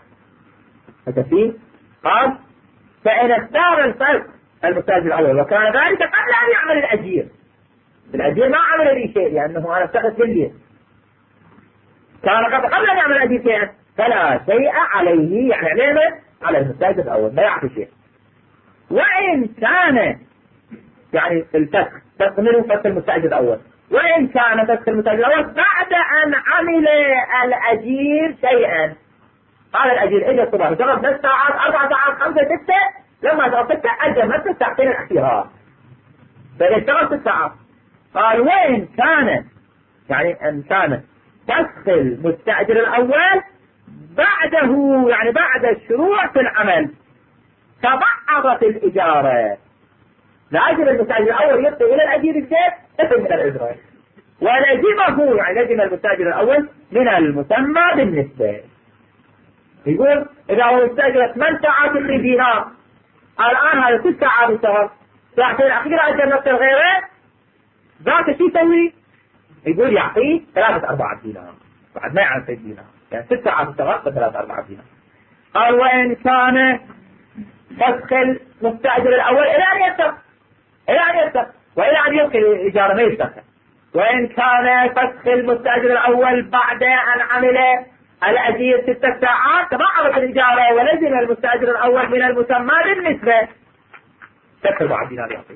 Speaker 1: هذا فيه قال فإن اختار الفسخ المستأجر الأول وكان ذلك قبل أن يعمل الأجير، الأجير ما عمل لي شيء لأنه أنا استخدت بالليل، كان قبل أن يعمل الأجير شيئا فلا شيء عليه، يعني عليه على المستأجر الأول ما يعطي شيء. وإن كان يعني الفسخ فسخ منه فسخ المستأجر الأول، وإن كان فسخ المستأجر الأول بعد أن عمل الأجير شيئا. قال الأجير إجا الصبح جرب ثلاث ساعات أربع ساعات خمسة ستة، لما جرب ستة أجل نفس الساعتين الأخيرة فإذا اشتغل ست ساعات. قال وإن كان يعني أن كان فسخ المستأجر الأول بعده يعني بعد الشروع في العمل تبعضت الإجارة، لأجل المستأجر الأول يبقى إلى الأجير الجديد تفهم من الإجراء، ولزمه يعني لزم المستأجر الأول من المسمى بالنسبة. يقول إذا هو استأجر ثمان ساعات في دينار، الآن هذا ست ساعات اشتغل، ساعتين الأخيرة أجر نفسه الغيره، ذاك شو يسوي؟ يقول يعطيه ثلاثة أربعة دينار، بعد ما يعرف دينار، يعني ست ساعات اشتغل ثلاثة أربعة دينار. قال وإن كان فسخ المستأجر الأول إلى أن يفتح إلى أن يفتح وإلى أن يبقي الإجارة ما يفتح. وإن كان فسخ المستأجر الأول بعد أن عمل الأجير ست ساعات تبعضت الإجارة ولزم المستأجر الأول من المسمى بالنسبة تكفر بعد دينار يعطيه.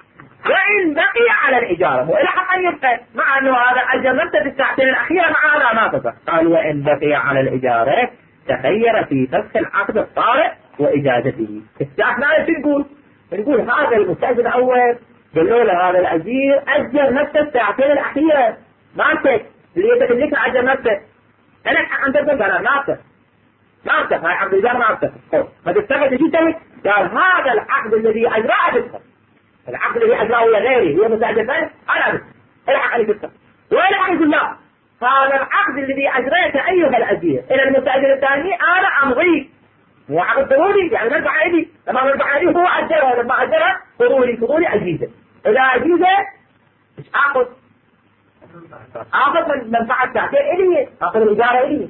Speaker 1: وإن بقي على الإجارة وإلى حق أن يبقى مع أنه هذا أجر نفسه في الساعتين الأخيرة مع هذا ما فسخ. قال وإن بقي على الإجارة تخير في فسخ العقد الطارئ وإجازته. استثناء شو نقول؟ نقول هذا المستأجر الأول قالوا له هذا الأجير أجر نفسه الساعتين الأخيرة مالتك اللي يتكلك أجر نفسه، أنا أنت تقول أنا ما أفتح ما أفتح هاي عقد الإجارة ما أفتح. ما تستفد شو تسوي؟ قال هذا العقد الذي أجراه بفتح، العقد الذي أجراه ولا غيري هو مستأجر ثاني أنا بفتح الحق عليه بفتح. وإلى حق يقول لا هذا العقد الذي أجريته أيها الأجير إلى المستأجر الثاني أنا أمضيه، هو عقد ضروري يعني نرفع ايدي، لما نرفع ايدي هو اجرها، لما اجرها فضولي فضولي اجيزه، اذا اجيزه مش اخذ اخذ من منفعه الساعتين الي، اخذ الاجاره الي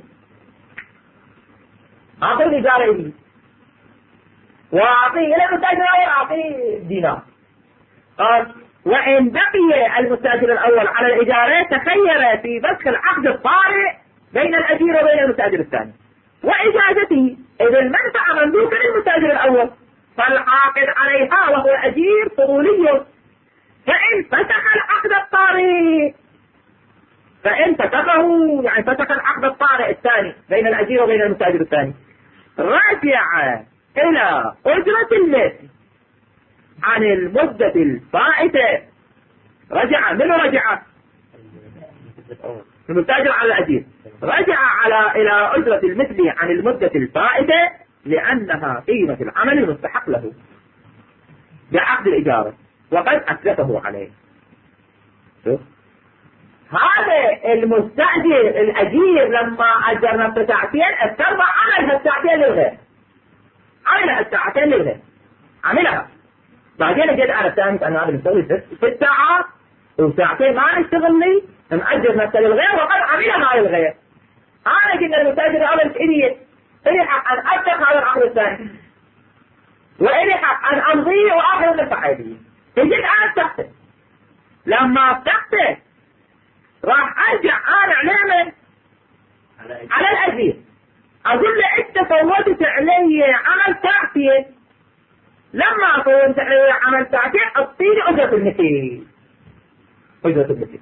Speaker 1: اخذ الاجاره الي واعطيه الى المستاجر الاول اعطيه دينار. قال وان بقي المستاجر الاول على الاجاره تخير في فسخ العقد الطارئ بين الاجير وبين المستاجر الثاني وإجازته، إذا المنفعة مملوكة للمستأجر الأول فالعاقد عليها وهو أجير فضولي. فإن فسخ العقد الطارئ فإن فسخه يعني فسخ العقد الطارئ الثاني بين الأجير وبين المستأجر الثاني رجع إلى أجرة المثل عن المدة الفائتة. رجع من رجع المستأجر على الأجير رجع على إلى أجرة المثل عن المدة الفائتة لأنها قيمة العمل المستحق له بعقد الإجارة وقد أسلفه عليه.
Speaker 2: شوف هذا المستأجر الأجير لما أجر نفسه ساعتين استرضى عمل هالساعتين للغير، عمل هالساعتين للغير، عملها. بعدين جيت أنا فهمت أن هذا مسوي ست ساعات وساعتين ما نشتغل لي، مأجر نفسه للغير وقد عملها هاي الغير. أنا كنا المستأجر الأول إلي إلي حق أن أفتح هذا العقد الثاني، وإلي حق أن أمضيه وآخر من فعلي. فجيت أنا افتحته، لما افتحته راح ارجع انا عليه من على الاجير، اقول له انت فوتت علي عمل ساعتين، لما فوتت علي عمل ساعتين اعطيني اجرة المثل، اجرة المثل.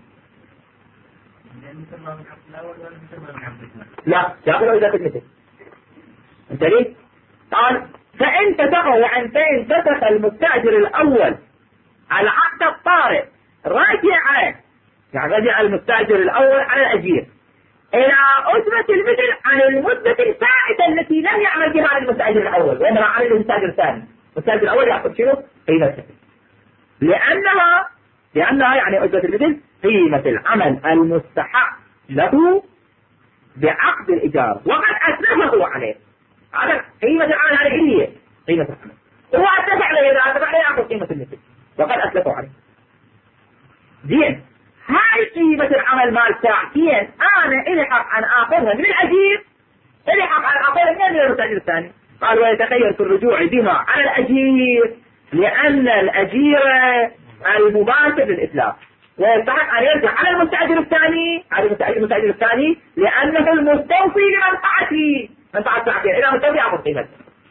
Speaker 2: لا ياخذ اجرة المثل. انت ليه؟ قال فانت تقع عن فين فسخ المستاجر الاول العقد الطارئ راجع، يعني رجع المستأجر الأول على الأجير إلى أجرة المثل عن المدة الفائتة التي لم يعمل بها المستأجر الأول، وإنما عمل المستأجر الثاني. المستأجر الأول يأخذ شنو؟ قيمة، لأنها لأنها يعني أجرة المثل قيمة العمل المستحق له بعقد الإيجار وقد أتلفه عليه. هذا قيمة العمل هذه هي قيمة العمل، هو أتلف عليه، إذا أتلف عليه يأخذ قيمة المثل وقد أتلفه عليه. زين، هاي قيمة العمل مال ساعتين أنا إلي حق أن آخذها من الأجير، إلي حق أن آخذها من المستأجر الثاني. قال ويتخير في الرجوع بها على الأجير لأن الأجير المباشر للإتلاف، ويستحق أن يرجع على المستأجر الثاني على المستأجر الثاني لأنه المستوفي لمنفعته، منفعة ساعتين. إذا مستوفي يأخذ قيمته.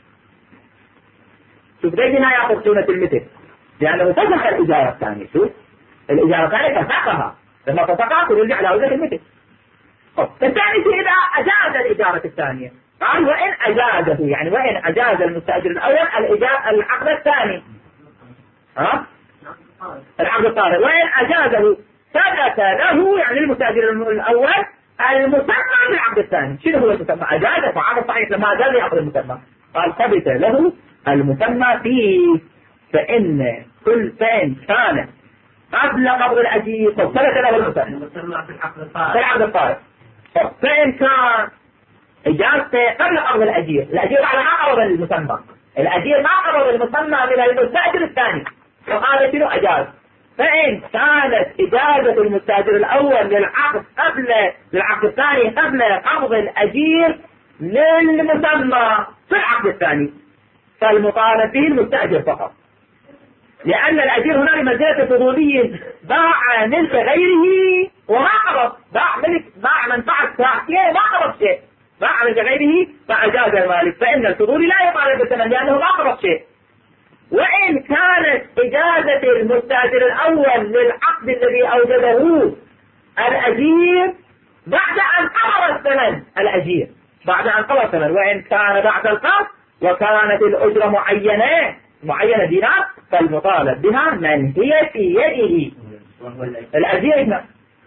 Speaker 2: شوف ليش هنا يأخذ قيمة المثل؟ لأنه فسخ الإجارة الثانية. شوف الإجارة الثانية فسخها، لما فسخها ترجع على أجرة المثل. الثاني إذا أجاز الإجارة الثانية، قال وإن أجازه، يعني وإن أجاز المستأجر الأول الإجارة العقد الثاني، ها العقد الطارئ، وإن أجازه ثبت له، يعني المستأجر الأول المسمى بالعقد الثاني. شنو هو المسمى؟ أجازه فعقد صحيح لما أجاز يأخذ المسمى. قال ثبت له المسمى فيه، فإن كل فين كان قبل قبض الأجير ثبت له المسمى في العقد الطارئ. فإن كان إجازته قبل قبض الأجير، الأجير على ما قبض المسمى، الأجير ما قبض المسمى من المستأجر الثاني وقال شنو أجاز. فإن كانت إجازة المستأجر الأول للعقد قبل للعقد الثاني قبل قبض الأجير للمسمى في العقد الثاني، فالمطالب به المستأجر فقط، لأن الأجير هنا لمنزلة فضولي باع ملك غيره وما قبض، باع ملك باع منفعة ساعتين ما قبض شيء، باع ملك غيره فأجاز المالك، فإن الفضولي لا يطالب بالثمن لأنه ما قبض شيء. وإن كانت إجازة المستأجر الأول للعقد الذي أوجده الأجير بعد أن قبض الثمن، الأجير بعد أن قبض الثمن، وإن كان بعد القبض وكانت الأجرة معينة معينة دينار فالمطالب بها من هي في يده الأجير.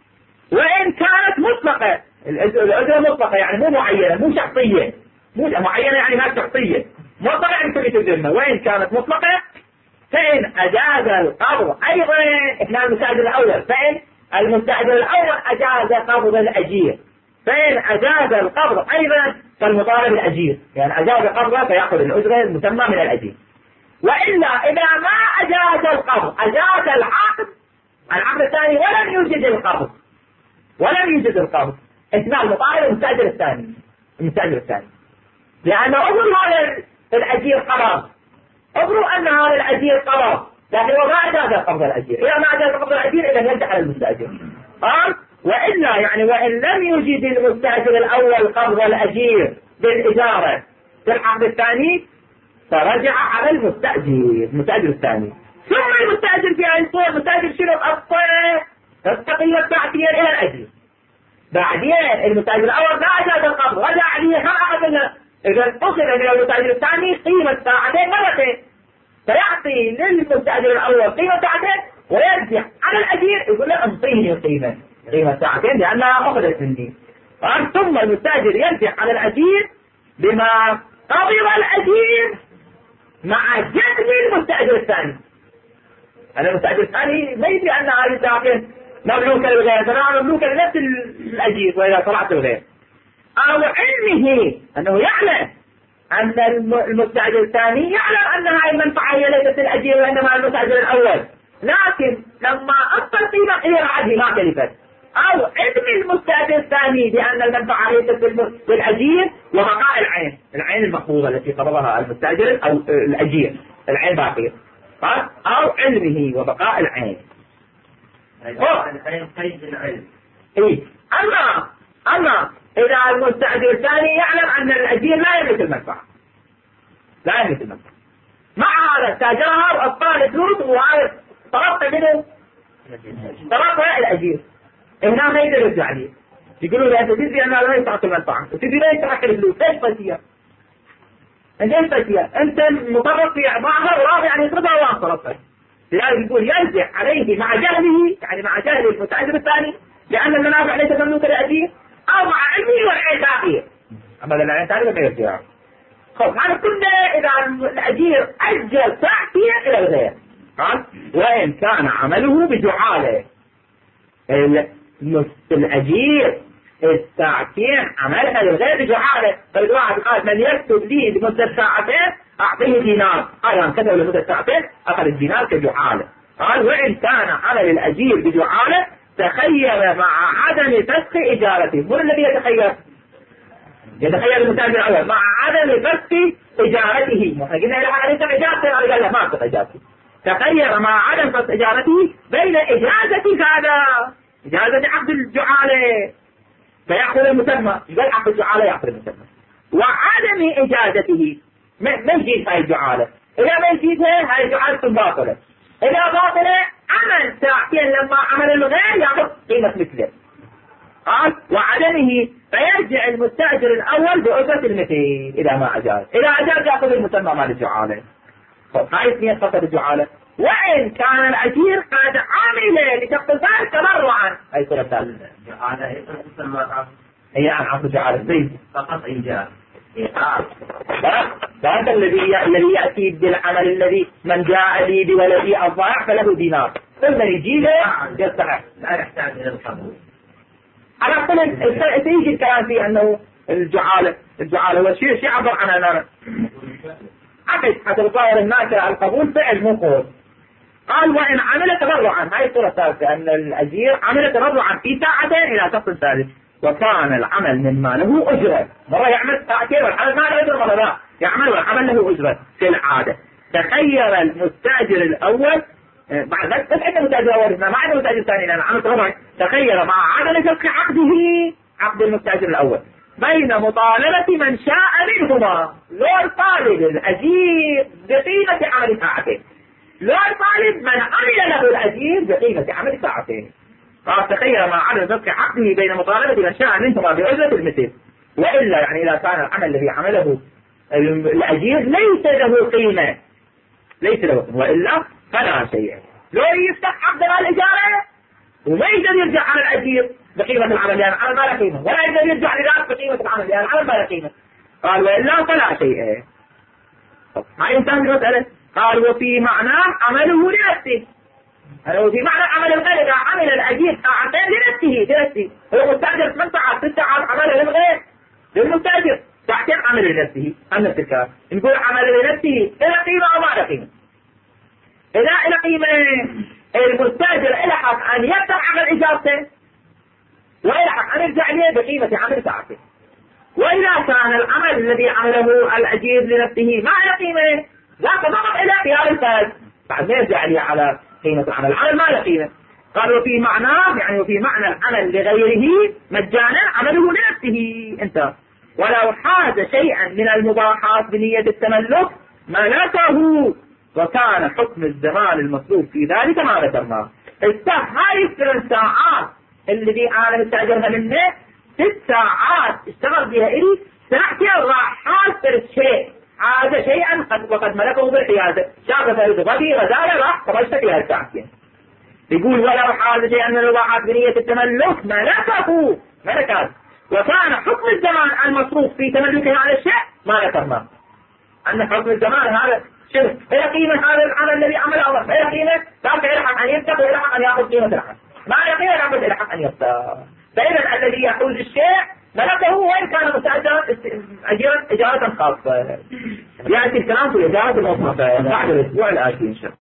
Speaker 2: وإن كانت مطلقة، الأجرة مطلقة يعني مو معينة مو شخصية، مو معينة يعني ما شخصية، مطلقة يعني تبي الذمة. وإن كانت مطلقة فإن أجاز القبض أيضا إحنا المستأجر الأول، فإن المستأجر الأول أجاز قبض الأجير، فإن أجاز القبض أيضا فالمطالب الأجير، يعني أجاز قبضه فيأخذ الأجرة المسمى من الأجير. وإلا إذا ما أجاز القبض أجاز العقد العقد الثاني ولم يوجد القبض ولم يوجد القبض اسمع المطالب المستأجر الثاني المستأجر الثاني لأن أظن هذا الأجير قبض، أظنوا أن هذا الأجير قبض، لكن هو ما أجاز قبض الأجير. إذا ما أجاز قبض الأجير إذا يرجع على المستأجر. قال وإلا يعني وإن لم يوجد المستأجر الأول قبض الأجير بالإجارة في العقد الثاني فرجع على المستأجر المستأجر الثاني. ثم المستأجر في أي صورة المستأجر شنو الأصل تستقيم التعطير إلى الأجير. بعدين المستأجر الأول ما أجاز القبض رجع عليه هم أخذ، إذا أخذ من المستأجر الثاني قيمة ساعتين مرتين، فيعطي للمستأجر الأول قيمة ساعتين ويرجع على الأجير يقول له أنطيني قيمة قيمة ساعتين لأنها أخذت مني. ثم المستأجر يرجع على الأجير بما قبض الأجير مع جذب المستأجر الثاني. أنا المستأجر الثاني ما يدري أن هذه ساعتين مملوكة للغير تبع مملوكة لنفس الأجير وإذا طلعت الغير، أو علمه أنه يعلم أن المستأجر الثاني يعلم أن هذه المنفعة هي ليست الأجير وإنما المستأجر الأول، لكن لما أصل قيمة غير عادي ما تلفت، أو علم المستأجر الثاني بأن المنفعة ليست بالأجير وبقاء العين، العين المقبوضة التي قبضها المستأجر أو الأجير العين باقية، أو علمه وبقاء العين.
Speaker 3: العين قيد العلم.
Speaker 2: إيه. أما أما إذا المستأجر الثاني يعلم أن الأجير لا يملك المنفعة، لا يملك المنفعة، مع هذا تاجرها وأبطال فلوس وهذا طلبت منه طلبها الأجير، هنا ما يقدر يرجع لي، يقولوا له أنت تدري أن هذا لا يستحق المنفعة وتدري لا يستحق الفلوس، ليش فلسية؟ أنت ليش فلسية؟ أنت مطرف في معها وراضي أن يصرفها وأنت طرفها. لذلك يقول يرجع عليه مع جهله، يعني مع جهل المستأجر الثاني لأن المنافع ليست مملوكة للأجير، أو مع علمه والعين باقية. أما العين ثانية ما يرجع. خب هذا كله إذا الأجير أجل ساعتين إلى الغير، وإن كان عمله بجعالة. الأجير الساعتين عملها للغير بجعالة، فالواحد قال من يكتب لي لمدة ساعتين أعطيه دينار، قال من كتب لمدة ساعتين أخذ الدينار كجعالة. قال وإن كان عمل الأجير بجعالة تخير مع عدم فسخ إجارته. من الذي يتخير؟ يتخير المستأجر الأول مع عدم فسخ إجارته. قلنا إذا حد يسمع إجارته قال لا ما أفسخ إجارته. تخير مع عدم فسخ إجارته بين إجازة هذا إجازة عقد الجعالة فيأخذ المسمى، يقول عقد الجعالة يأخذ المسمى، وعدم إجازته ما يجيز هاي الجعالة. إذا ما يجيزها هاي الجعالة باطلة، إذا باطلة عمل ساعتين لما عمل الغير يأخذ قيمة مثله. قال وعدمه فيرجع المستأجر الأول بأجرة المثل إذا ما أجاز، إذا أجاز يأخذ المسمى مال الجعالة. هاي اثنين فقط الجعالة. وإن كان الأجير قد عمل لشخص ثالث تبرعا، أي صورة ثالثة
Speaker 3: الجعالة تسمى
Speaker 2: هي عن عقد الجعالة زي
Speaker 3: فقط إيجاب.
Speaker 2: فهذا الذي الذي يأتي بالعمل الذي من جاء لي بولدي الضائع فله دينار، ثم يجي له يستحق،
Speaker 3: لا يحتاج إلى القبول.
Speaker 2: على كل سيجي الكلام في أنه الجعالة الجعالة هو شيء شيء عبر عن أنا عقد حتى تصاير الناس على القبول فعل مو قول. قال وإن عمل تبرعا، هاي الصورة الثالثة أن الأجير عمل تبرعا في ساعتين إلى شخص ثالث وكان العمل مما له أجرة، مرة يعمل ساعتين والعمل ما له أجرة، مرة لا يعمل والعمل له أجرة في العادة. تخير المستأجر الأول بعد ذلك بس عندنا مستأجر أول ما عندنا مستأجر ثاني لأن العمل تبرع، تخير مع عدم فسخ عقده عقد المستأجر الأول بين مطالبة من شاء منهما، لو الطالب الأجير بقيمة عمل ساعتين، لو الطالب من عمل له الأجير بقيمة عمل ساعتين. قال تخير مع عدم فسخ عقده بين مطالبة من شاء منهما بأجرة المثل، وإلا يعني إذا كان العمل الذي عمله الأجير ليس له قيمة ليس له قيمة وإلا فلا شيء. لو يفتح عقد الإجارة وما يقدر يرجع على الأجير بقيمة العمل لأن العمل ما له قيمة، ولا يقدر يرجع لذلك بقيمة العمل لأن العمل ما له قيمة. قال وإلا فلا شيء. ما ينتهي المسألة. قال وفي معناه عمله لنفسه، وفي معنى عمل الغير إذا عمل الأجير ساعتين لنفسه لنفسه هو مستأجر ثمان ساعات ست ساعات عمله للغير للمستأجر ساعتين عمل لنفسه. أما التكرار نقول عمل لنفسه إلى قيمة أو ما له قيمة. إذا إلى قيمة المستأجر إلى حق أن يفتح عمل إجارته وإلى حق أن يرجع ليه بقيمة عمل ساعته. وإذا كان العمل الذي عمله الأجير لنفسه ما له قيمة ذاك فقط إلى خيار الفاز بعد ما يرجع ليه على قيمة العمل، العمل ما له قيمة. قالوا في معناه يعني وفي معنى العمل لغيره مجانا عمله لنفسه انت، ولو حاز شيئا من المباحات بنية التملك ملكه وكان حكم الزمان المطلوب في ذلك ما ذكرناه. الساعة هاي الثلاث ساعات الذي أنا مستأجرها منه ست ساعات اشتغل بها إلي ساعتين راح حاز الشيء هذا شيئا قد وقد ملكه بالحيازة شاب فرد غدي غزالة راح قبلت فيها الساعتين. يقول ولو حاز شيئا من المباحات بنية التملك ملكه ملكات وكان حكم الزمان المصروف في تملك هذا الشيء ما ذكرناه. أن حكم الزمان هذا شرك إلى قيمة هذا العمل الذي عمله الله إلى قيمة ذاك يلحق أن يفتح ويلحق أن يأخذ قيمة العمل. ما يقين العبد إلى حق أن يختار. فإذا الذي يحوز الشيء ملكه وإن كان مستأجرا أجارة خاصة. يأتي الكلام في الإجارة الخاصة بعد الأسبوع الآتي إن شاء الله.